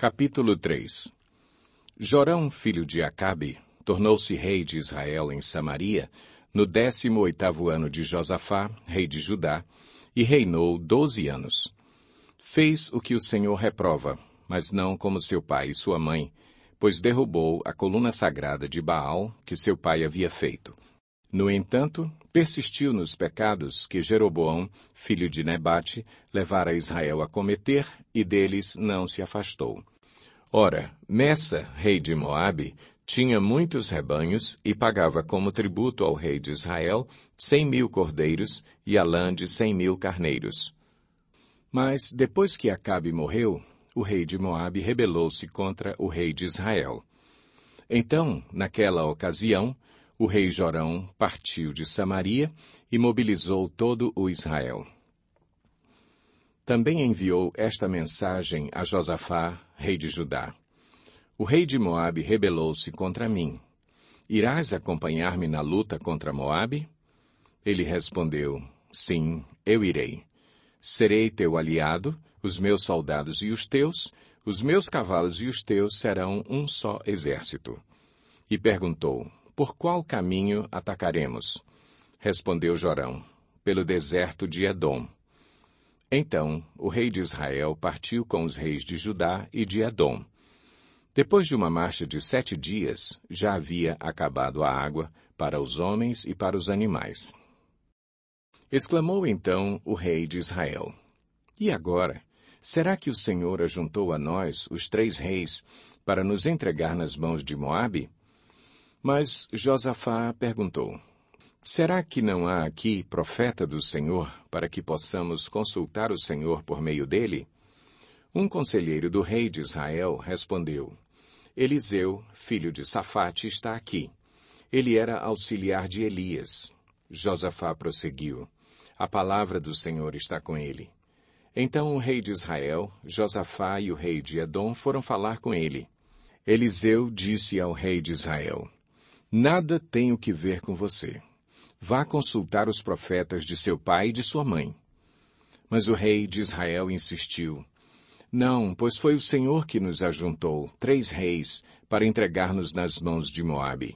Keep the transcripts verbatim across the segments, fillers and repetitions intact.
Capítulo três. Jorão, filho de Acabe, tornou-se rei de Israel em Samaria, no décimo oitavo ano de Josafá, rei de Judá, e reinou doze anos. Fez o que o Senhor reprova, mas não como seu pai e sua mãe, pois derrubou a coluna sagrada de Baal que seu pai havia feito. No entanto, persistiu nos pecados que Jeroboão, filho de Nebate, levara Israel a cometer, e deles não se afastou. Ora, Messa, rei de Moabe, tinha muitos rebanhos e pagava como tributo ao rei de Israel cem mil cordeiros e a lã de cem mil carneiros. Mas, depois que Acabe morreu, o rei de Moabe rebelou-se contra o rei de Israel. Então, naquela ocasião, o rei Jorão partiu de Samaria e mobilizou todo o Israel. Também enviou esta mensagem a Josafá, rei de Judá. O rei de Moabe rebelou-se contra mim. Irás acompanhar-me na luta contra Moabe? Ele respondeu, sim, eu irei. Serei teu aliado, os meus soldados e os teus, os meus cavalos e os teus serão um só exército. E perguntou, por qual caminho atacaremos? Respondeu Jorão, pelo deserto de Edom. Então, o rei de Israel partiu com os reis de Judá e de Edom. Depois de uma marcha de sete dias, já havia acabado a água para os homens e para os animais. Exclamou então o rei de Israel, e agora, será que o Senhor ajuntou a nós, os três reis, para nos entregar nas mãos de Moabe? Mas Josafá perguntou, será que não há aqui profeta do Senhor, para que possamos consultar o Senhor por meio dele? Um conselheiro do rei de Israel respondeu, Eliseu, filho de Safate, está aqui. Ele era auxiliar de Elias. Josafá prosseguiu, a palavra do Senhor está com ele. Então o rei de Israel, Josafá e o rei de Edom foram falar com ele. Eliseu disse ao rei de Israel, nada tenho que ver com você. Vá consultar os profetas de seu pai e de sua mãe. Mas o rei de Israel insistiu, não, pois foi o Senhor que nos ajuntou, três reis, para entregar-nos nas mãos de Moabe.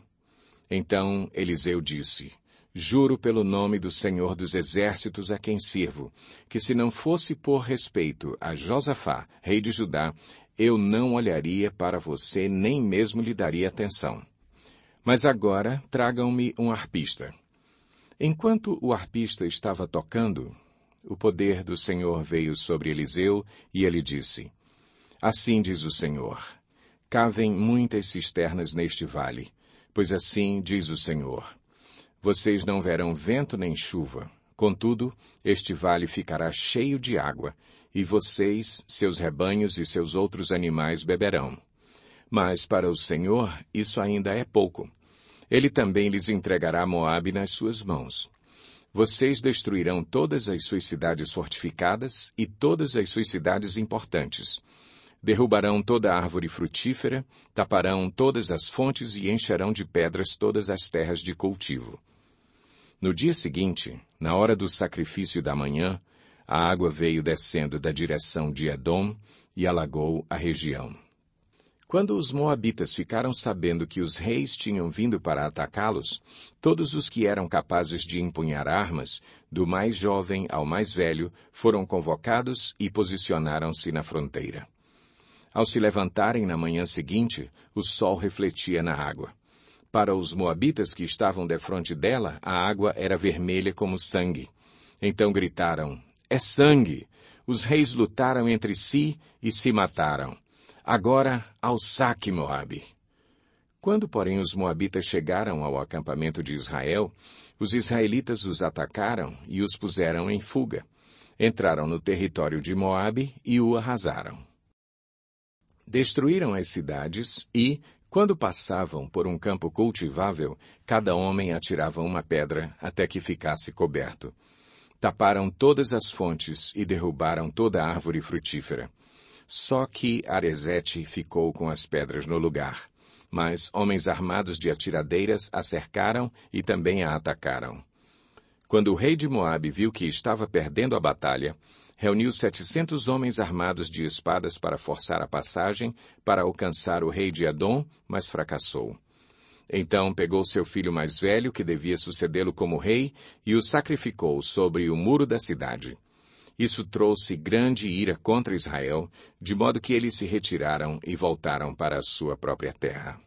Então Eliseu disse, juro pelo nome do Senhor dos exércitos a quem sirvo, que se não fosse por respeito a Josafá, rei de Judá, eu não olharia para você nem mesmo lhe daria atenção. Mas agora tragam-me um arpista. Enquanto o arpista estava tocando, o poder do Senhor veio sobre Eliseu e ele disse, assim diz o Senhor, cavem muitas cisternas neste vale, pois assim diz o Senhor, vocês não verão vento nem chuva, contudo, este vale ficará cheio de água, e vocês, seus rebanhos e seus outros animais beberão. Mas para o Senhor isso ainda é pouco. Ele também lhes entregará Moabe nas suas mãos. Vocês destruirão todas as suas cidades fortificadas e todas as suas cidades importantes. Derrubarão toda árvore frutífera, taparão todas as fontes e encherão de pedras todas as terras de cultivo. No dia seguinte, na hora do sacrifício da manhã, a água veio descendo da direção de Edom e alagou a região. Quando os moabitas ficaram sabendo que os reis tinham vindo para atacá-los, todos os que eram capazes de empunhar armas, do mais jovem ao mais velho, foram convocados e posicionaram-se na fronteira. Ao se levantarem na manhã seguinte, o sol refletia na água. Para os moabitas que estavam defronte dela, a água era vermelha como sangue. Então gritaram, é sangue! Os reis lutaram entre si e se mataram. Agora, ao saque, Moabe! Quando, porém, os moabitas chegaram ao acampamento de Israel, os israelitas os atacaram e os puseram em fuga. Entraram no território de Moabe e o arrasaram. Destruíram as cidades e, quando passavam por um campo cultivável, cada homem atirava uma pedra até que ficasse coberto. Taparam todas as fontes e derrubaram toda a árvore frutífera. Só que Arezete ficou com as pedras no lugar. Mas homens armados de atiradeiras a cercaram e também a atacaram. Quando o rei de Moabe viu que estava perdendo a batalha, reuniu setecentos homens armados de espadas para forçar a passagem para alcançar o rei de Edom, mas fracassou. Então pegou seu filho mais velho, que devia sucedê-lo como rei, e o sacrificou sobre o muro da cidade. Isso trouxe grande ira contra Israel, de modo que eles se retiraram e voltaram para a sua própria terra.